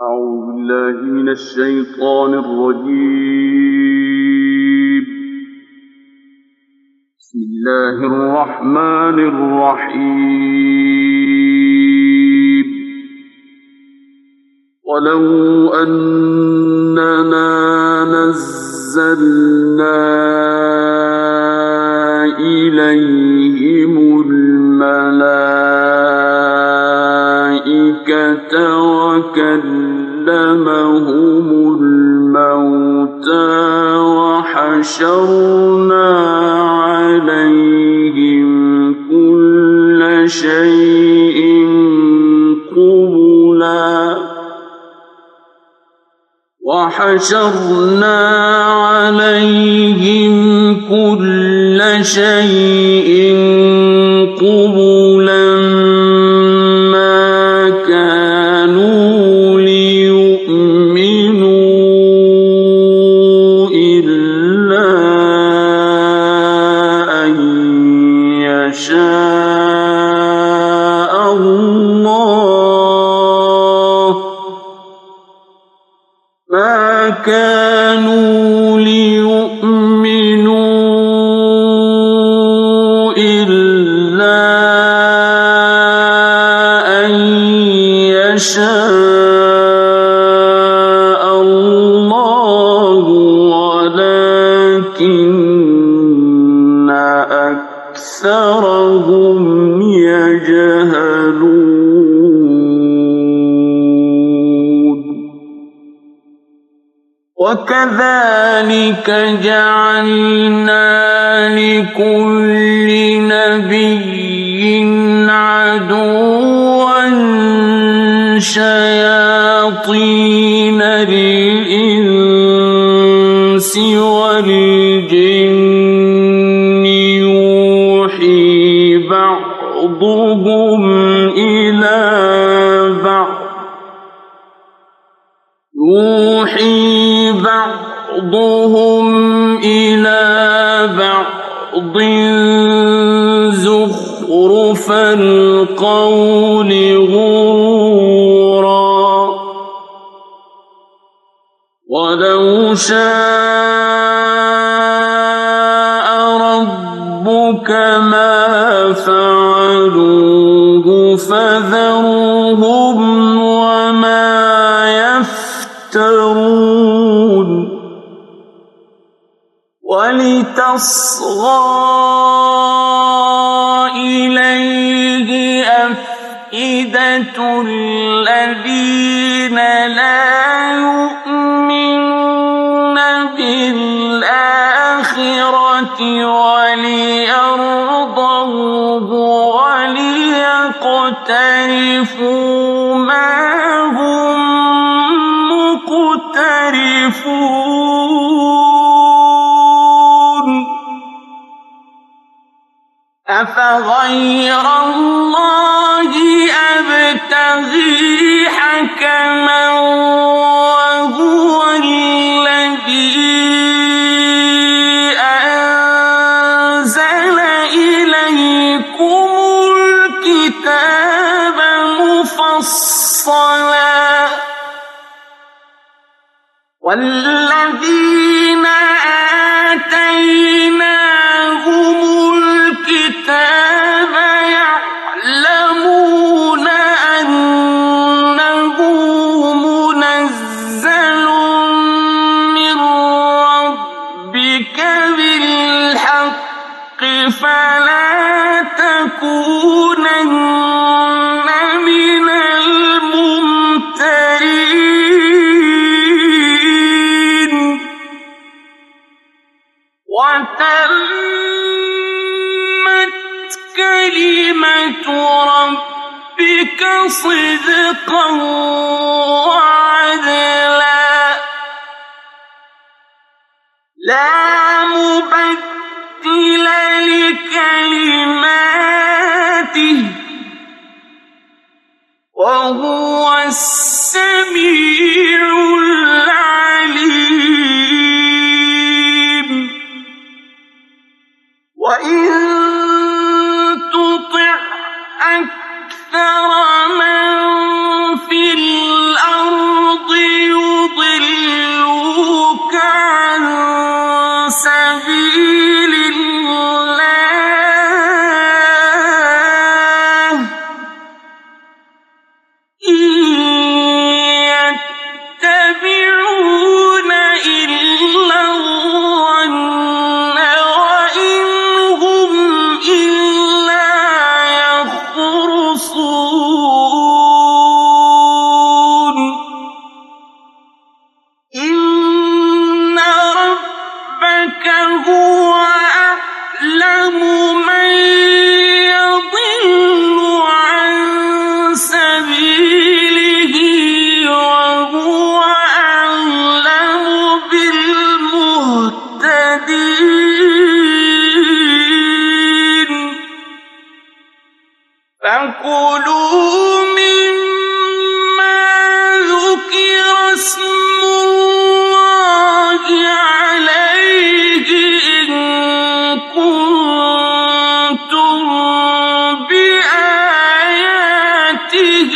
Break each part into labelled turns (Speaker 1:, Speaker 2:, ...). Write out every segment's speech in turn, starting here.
Speaker 1: أعوذ بالله من الشيطان الرجيم. بسم الله الرحمن الرحيم. ولو أننا نزلنا إليهم الملائكة وكلمهم الموتى وحشرنا عليهم كل شيء قبلا ما كانوا ليؤمنوا إلا أن يشاء الله ما كانوا ليؤمنوا إلا أن يشاء الله ولكن أكثرهم يجهلون. وكذلك جعلنا لكل نبي عدوا شياطين الإنس والجن يوحي بعضهم إلى بعض زخرف القول غرورا ولو شاء ربك ما فعلوه فذرهم وما يفترون. ولتصغى إليه أفئدة الذين لا يؤمنون بالآخرة وليرضوه وليقترفوا ما هم مقترفون. أفغير الله أبتغي حكما وهو الذي أنزل إليكم الكتاب مفصلا والذين آتيناهم الكتاب يعلمون أنه منزل من ربك بالحق فلا تكونن من الممترين. وتمت كلمة ربك صدقا وعدلا لا مبدل لكلماته وهو السميع العليم. وإن تطع أكثر من في الأرض وهو أعلم بالمهتدين فكلوا مما ذكر اسم الله عليه إن كنتم بآياته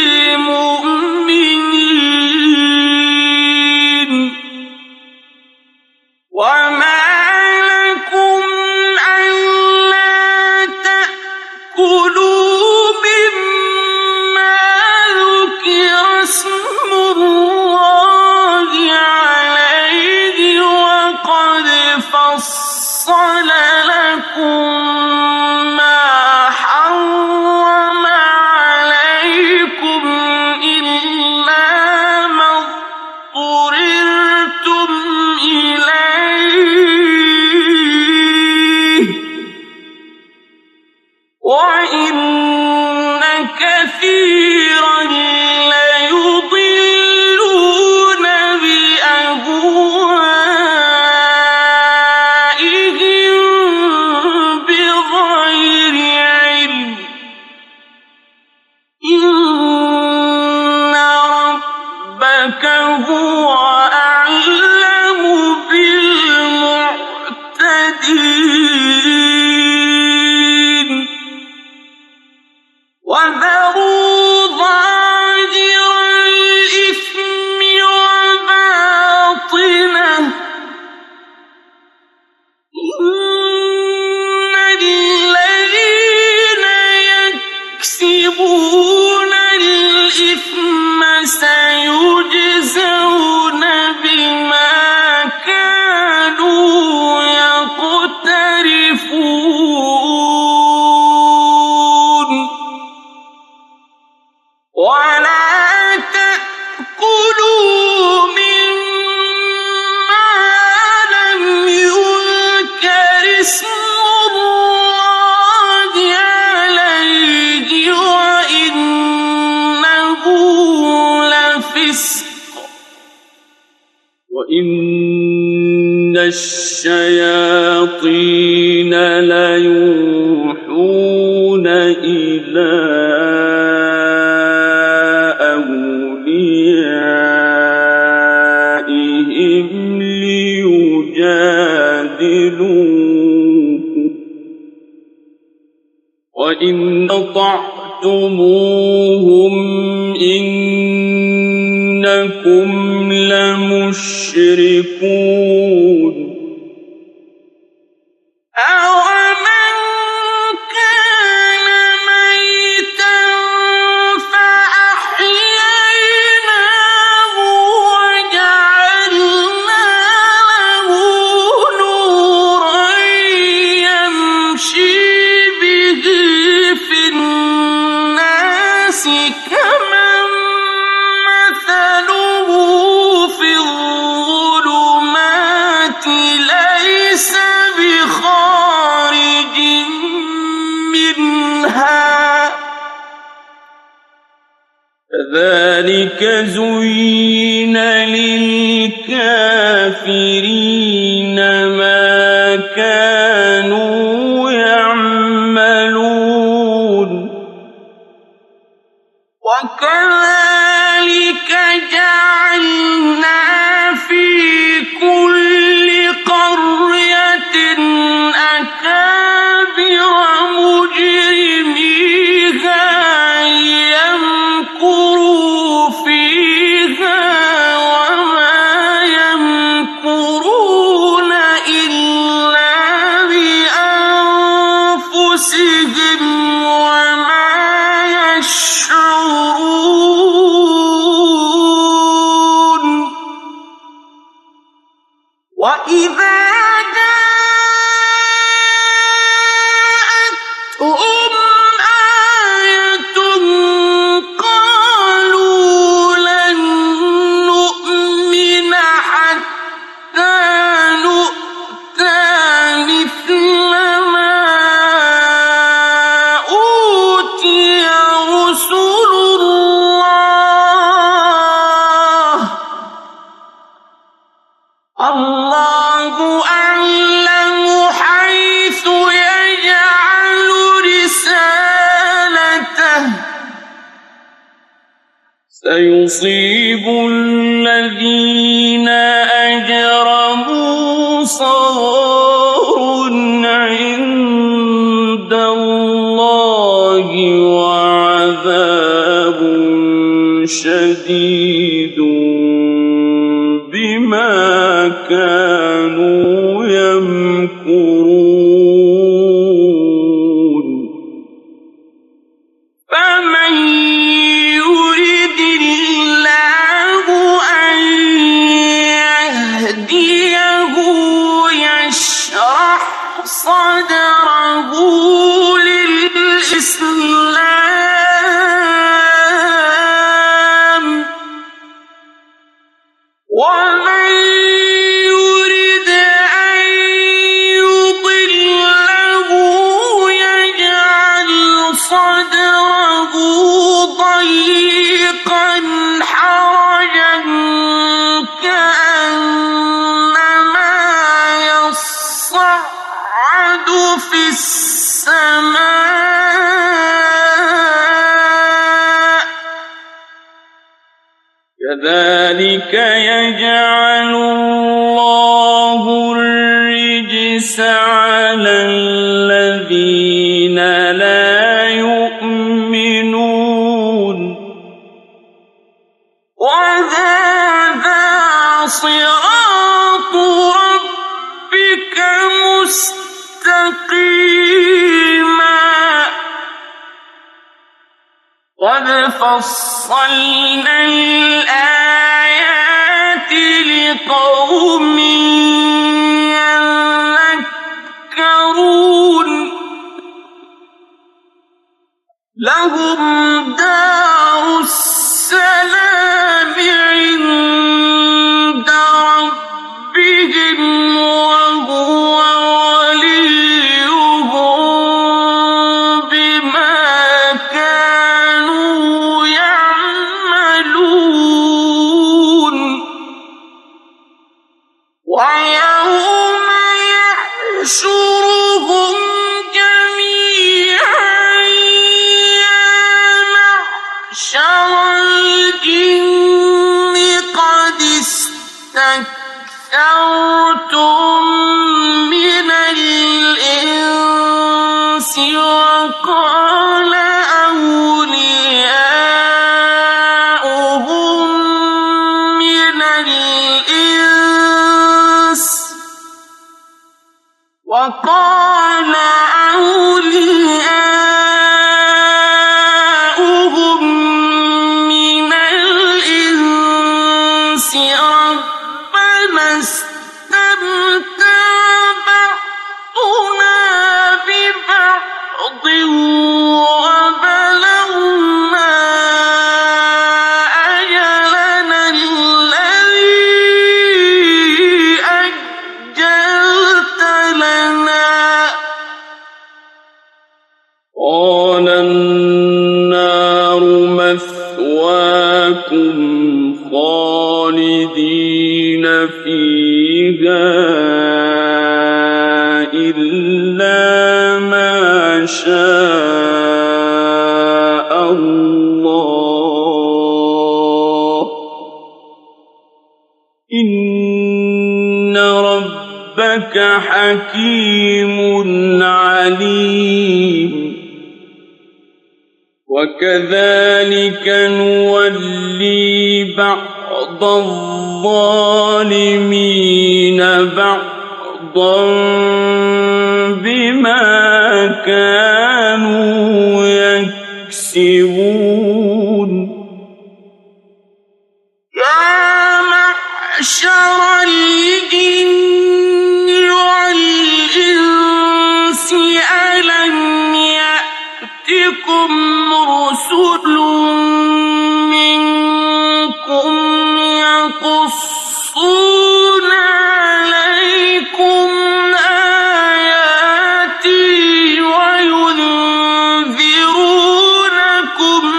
Speaker 1: مؤمنين وما لكم ألا تأكلوا مما ذكر اسم الله عليه وقد فصل لكم ما حرم عليكم إلا ما اضطررتم إليه وإن كثيرا ليضلون بأهوائهم بغير علم إن ربك هو أعلم بالمعتدين وذروا ظاهر الإثم وباطنه إن الذين يكسبون الإثم سيجزون بما كانوا يقترفون ولا تأكلوا مما لم يذكر اسم الله عليه وإنه لفسق وإن الشياطين ليوحون إلى أوليائهم ليجادلوكم وإن أطعتموهم إنكم لمشركون أَوَمَنْ كَانَ مَيْتًا فَأَحْيَيْنَاهُ وَجَعَلْنَا لَهُ نُورًا يَمْشِي بِهِ فِي النَّاسِ كَمَن مَّثَلُهُ فِي الظُّلُمَاتِ لَيْسَ بِخَارِجٍ منها كذلك زين للكافرين ما كانوا يعملون وكذلك جعلنا في كل قرية أكابر مجرميها يمكروا فيها وما يمكرون إلا بأنفسهم وما يشعرون وإذا جاءتهم آية قالوا لن نؤمن حتى نؤتى مثل ما أوتي رسل الله سيصيب الذين أجرموا صغار عند الله وعذاب شديد بما كانوا يمكرون فمن يرد الله أن يهديه يشرح صدره للإسلام ومن يرد أن يضله يجعل صدره ضيقا حرجا كأنما يصعد في السماء كذلك يجعل الله الرجس على الذين لا يؤمنون وهذا صراط ربك مستقيما قد فصلنا الآيات لقوم يذكرون لهم دار السلام عند ربهم وهو وليهم بما كانوا يعملون ويوم يحشرهم جميعا يا معشر الجن قد استكثرتم من الإنس وقال أولياؤهم من الإنس ربنا استمتع بعضنا ببعض وبلغنا أجلنا الذي أجلت لنا قال النار مثواكم خالدين فيها إلا ما شاء الله إن ربك حكيم عليم وكذلك نولي بعض الظالمين بعضا بما كانوا يكسبون يا معشر الجن والإنس ألم يأتكم رسل منكم يقصون عليكم آياتي وينذرونكم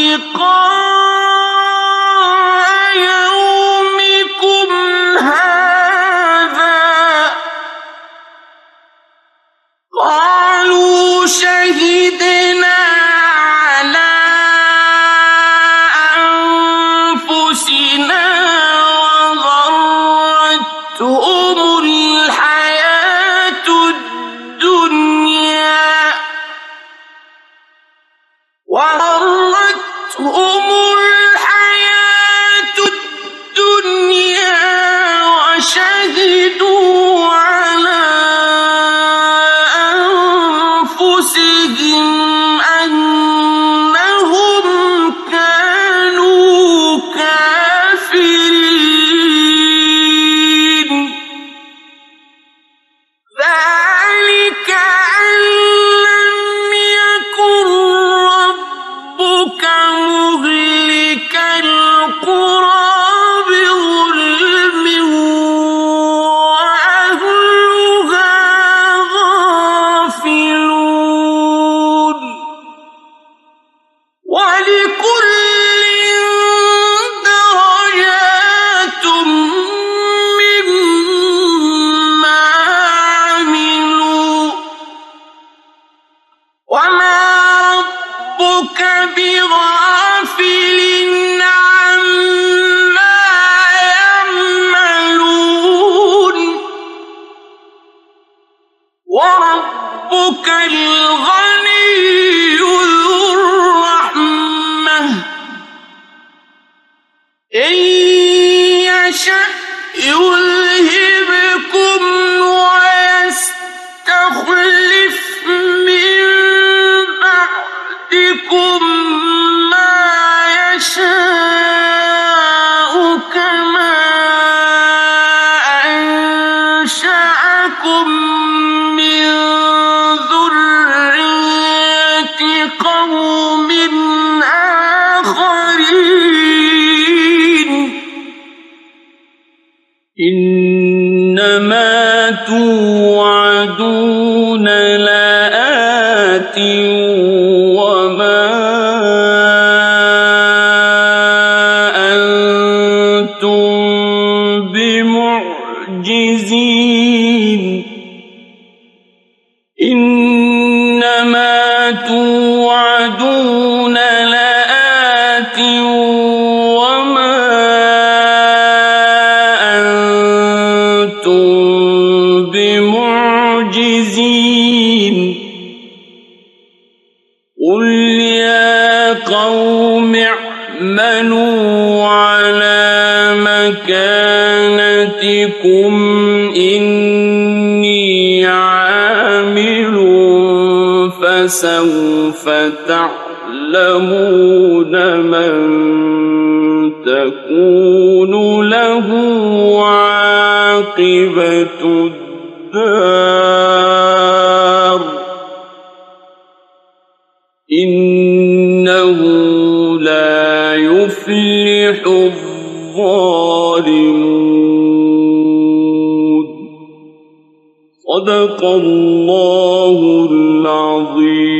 Speaker 1: لقاء يومكم هذا قالوا شهدنا على يشأ يذهبكم ويستخلف من بعدكم ما يشاء كما أنشأكم من ذرية قوم آخرين إنما توعدون لآت وما أنتم بمعجزين إنما توعدون لآت وما أنتم بمعجزين قل يا قوم اعملوا على مكانتكم إني عامل فسوف تعلمون من تكون له عاقبة الدار إنه لا يفلح الظالمون صدق الله العظيم.